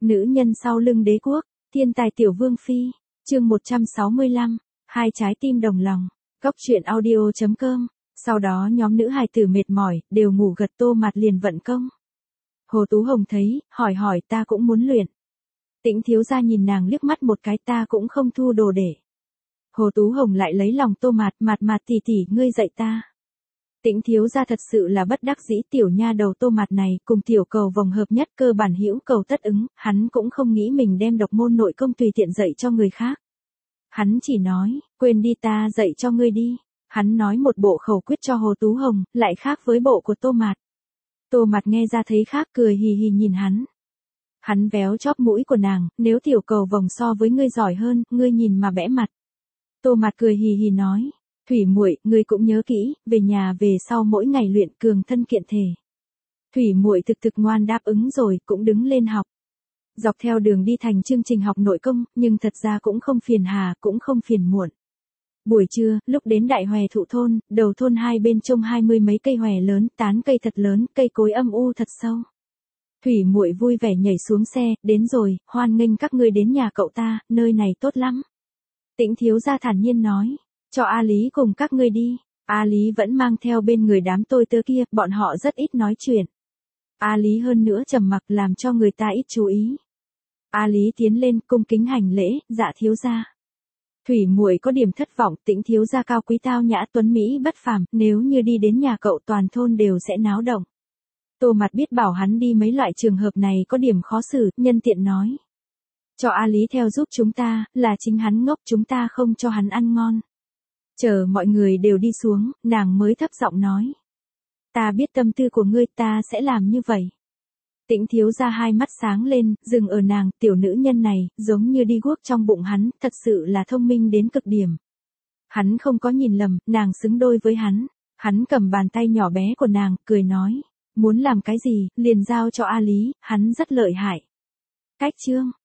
Nữ nhân sau lưng đế quốc, thiên tài tiểu vương phi, chương 165, hai trái tim đồng lòng, Cóc truyện audio.com. Sau đó nhóm nữ hài tử mệt mỏi, đều ngủ gật, Tô Mạt liền vận công. Hồ Tú Hồng thấy, hỏi ta cũng muốn luyện. Tĩnh thiếu gia nhìn nàng liếc mắt một cái, ta cũng không thu đồ để. Hồ Tú Hồng lại lấy lòng Tô Mạt, Mạt tỷ tỷ, ngươi dạy ta. Tĩnh thiếu gia thật sự là bất đắc dĩ, tiểu nha đầu Tô Mạt này cùng tiểu cầu vòng hợp nhất, cơ bản hữu cầu tất ứng, hắn cũng không nghĩ mình đem độc môn nội công tùy tiện dạy cho người khác. Hắn chỉ nói, quên đi, ta dạy cho ngươi đi. Hắn nói một bộ khẩu quyết cho Hồ Tú Hồng, lại khác với bộ của Tô Mạt. Tô Mạt nghe ra thấy khác, cười hì hì nhìn hắn. Hắn véo chóp mũi của nàng, nếu tiểu cầu vòng so với ngươi giỏi hơn, ngươi nhìn mà bẽ mặt. Tô Mạt cười hì hì nói, Thủy muội, ngươi cũng nhớ kỹ, về nhà về sau mỗi ngày luyện, cường thân kiện thể. Thủy muội thực ngoan đáp ứng rồi, cũng đứng lên học. Dọc theo đường đi thành chương trình học nội công, nhưng thật ra cũng không phiền hà, cũng không phiền muộn. Buổi trưa, lúc đến đại hòe thụ thôn, đầu thôn hai bên trông 20 mấy cây hòe lớn, tán cây thật lớn, cây cối âm u thật sâu. Thủy muội vui vẻ nhảy xuống xe, đến rồi, hoan nghênh các ngươi đến nhà cậu ta, nơi này tốt lắm. Tĩnh thiếu gia thản nhiên nói, cho A Lý cùng các ngươi đi. A Lý vẫn mang theo bên người đám tôi tớ kia, bọn họ rất ít nói chuyện. A Lý hơn nữa trầm mặc làm cho người ta ít chú ý. A Lý tiến lên cung kính hành lễ, dạ thiếu gia. Thủy muội có điểm thất vọng, Tĩnh thiếu gia cao quý tao nhã tuấn mỹ bất phàm, nếu như đi đến nhà cậu toàn thôn đều sẽ náo động. Tô Mạt biết bảo hắn đi mấy loại trường hợp này có điểm khó xử, nhân tiện nói. Cho A Lý theo giúp chúng ta, là chính hắn ngốc, chúng ta không cho hắn ăn ngon. Chờ mọi người đều đi xuống, nàng mới thấp giọng nói. Ta biết tâm tư của ngươi, ta sẽ làm như vậy. Tĩnh thiếu gia hai mắt sáng lên, dừng ở nàng, tiểu nữ nhân này, giống như đi guốc trong bụng hắn, thật sự là thông minh đến cực điểm. Hắn không có nhìn lầm, nàng xứng đôi với hắn. Hắn cầm bàn tay nhỏ bé của nàng, cười nói. Muốn làm cái gì, liền giao cho A Lý, hắn rất lợi hại. Cách chương.